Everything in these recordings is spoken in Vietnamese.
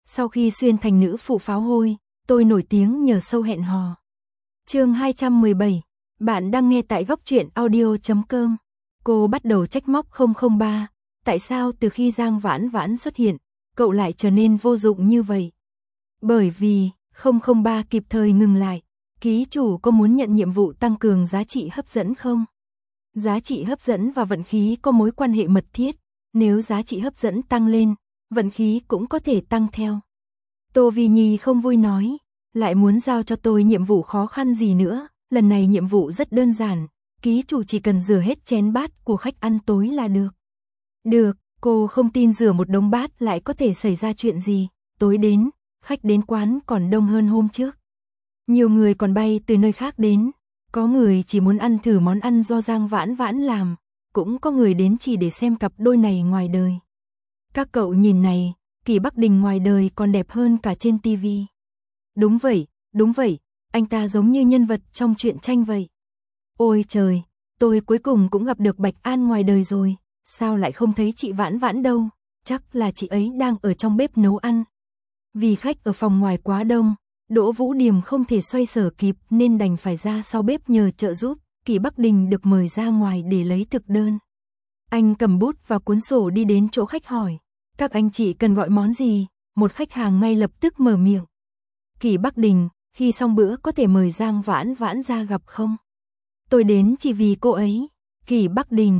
Sau khi xuyên thành nữ phụ pháo hôi, tôi nổi tiếng nhờ show hẹn hò. Chương 217. Bạn đang nghe tại góc truyện audio.com. Cô bắt đầu trách móc 003. Tại sao từ khi Giang Vãn Vãn xuất hiện, cậu lại trở nên vô dụng như vậy? Bởi vì 003 kịp thời ngừng lại. Ký chủ có muốn nhận nhiệm vụ tăng cường giá trị hấp dẫn không? Giá trị hấp dẫn và vận khí có mối quan hệ mật thiết. Nếu giá trị hấp dẫn tăng lên, vận khí cũng có thể tăng theo. Tô Vi Nhi không vui nói, lại muốn giao cho tôi nhiệm vụ khó khăn gì nữa, lần này nhiệm vụ rất đơn giản, ký chủ chỉ cần rửa hết chén bát của khách ăn tối là được. Được, cô không tin rửa một đống bát lại có thể xảy ra chuyện gì, tối đến, khách đến quán còn đông hơn hôm trước. Nhiều người còn bay từ nơi khác đến, có người chỉ muốn ăn thử món ăn do Giang Vãn Vãn làm, cũng có người đến chỉ để xem cặp đôi này ngoài đời. Các cậu nhìn này, Kỳ Bắc Đình ngoài đời còn đẹp hơn cả trên tivi. Đúng vậy, anh ta giống như nhân vật trong truyện tranh vậy. Ôi trời, tôi cuối cùng cũng gặp được Bạch An ngoài đời rồi, sao lại không thấy chị Vãn Vãn đâu, chắc là chị ấy đang ở trong bếp nấu ăn. Vì khách ở phòng ngoài quá đông, Đỗ Vũ Điềm không thể xoay sở kịp nên đành phải ra sau bếp nhờ trợ giúp, Kỳ Bắc Đình được mời ra ngoài để lấy thực đơn. Anh cầm bút và cuốn sổ đi đến chỗ khách hỏi, các anh chị cần gọi món gì? Một khách hàng ngay lập tức mở miệng. Kỳ Bắc Đình, khi xong bữa có thể mời Giang Vãn Vãn ra gặp không? Tôi đến chỉ vì cô ấy. Kỳ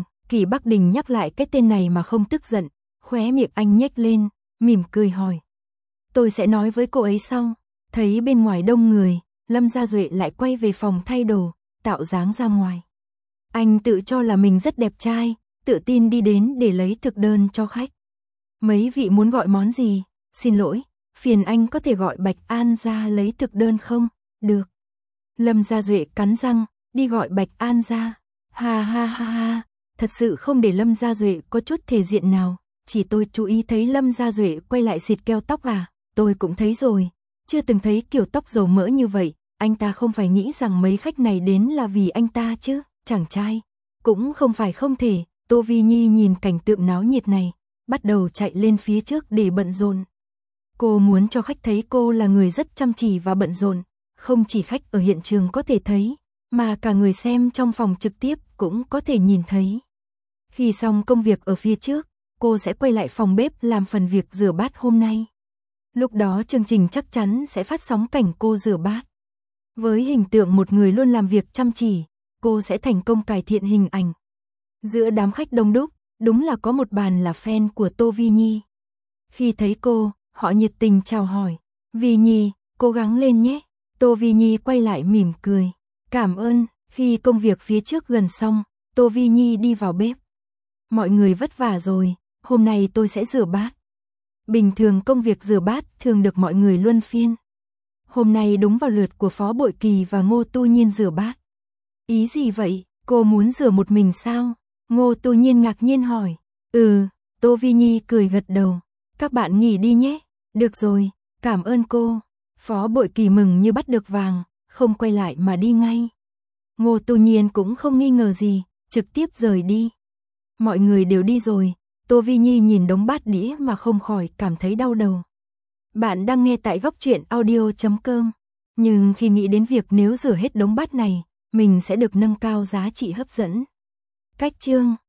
Bắc Đình nhắc lại cái tên này mà không tức giận, khóe miệng anh nhếch lên, mỉm cười hỏi. Tôi sẽ nói với cô ấy sau. Thấy bên ngoài đông người, Lâm Gia Duệ lại quay về phòng thay đồ, tạo dáng ra ngoài. Anh tự cho là mình rất đẹp trai, tự tin đi đến để lấy thực đơn cho khách. Mấy vị muốn gọi món gì? Xin lỗi, phiền anh có thể gọi Bạch An ra lấy thực đơn không? Được. Lâm Gia Duệ cắn răng, đi gọi Bạch An ra. Ha ha ha ha, thật sự không để Lâm Gia Duệ có chút thể diện nào, chỉ tôi chú ý thấy Lâm Gia Duệ quay lại xịt keo tóc à, tôi cũng thấy rồi, chưa từng thấy kiểu tóc dầu mỡ như vậy, anh ta không phải nghĩ rằng mấy khách này đến là vì anh ta chứ, chàng trai, cũng không phải không thể. Tô Vi Nhi nhìn cảnh tượng náo nhiệt này, bắt đầu chạy lên phía trước để bận rộn. Cô muốn cho khách thấy cô là người rất chăm chỉ và bận rộn, không chỉ khách ở hiện trường có thể thấy, mà cả người xem trong phòng trực tiếp cũng có thể nhìn thấy. Khi xong công việc ở phía trước, cô sẽ quay lại phòng bếp làm phần việc rửa bát hôm nay. Lúc đó chương trình chắc chắn sẽ phát sóng cảnh cô rửa bát. Với hình tượng một người luôn làm việc chăm chỉ, cô sẽ thành công cải thiện hình ảnh. Giữa đám khách đông đúc, đúng là có một bàn là fan của Tô Vi Nhi. Khi thấy cô, họ nhiệt tình chào hỏi. Vi Nhi, cố gắng lên nhé. Tô Vi Nhi quay lại mỉm cười. Cảm ơn. Khi công việc phía trước gần xong, Tô Vi Nhi đi vào bếp. Mọi người vất vả rồi, hôm nay tôi sẽ rửa bát. Bình thường công việc rửa bát thường được mọi người luân phiên. Hôm nay đúng vào lượt của Phó Bội Kỳ và Ngô Tu Nhiên rửa bát. Ý gì vậy? Cô muốn rửa một mình sao? Ngô Tu Nhiên ngạc nhiên hỏi. Tô Vi Nhi cười gật đầu. Các bạn nghỉ đi nhé. Được rồi, cảm ơn cô. Phó Bội Kỳ mừng như bắt được vàng, không quay lại mà đi ngay. Ngô Tu Nhiên cũng không nghi ngờ gì, trực tiếp rời đi. Mọi người đều đi rồi, Tô Vi Nhi nhìn đống bát đĩa mà không khỏi cảm thấy đau đầu. Bạn đang nghe tại góc truyện audio.com, nhưng khi nghĩ đến việc nếu rửa hết đống bát này, mình sẽ được nâng cao giá trị hấp dẫn. Cách chương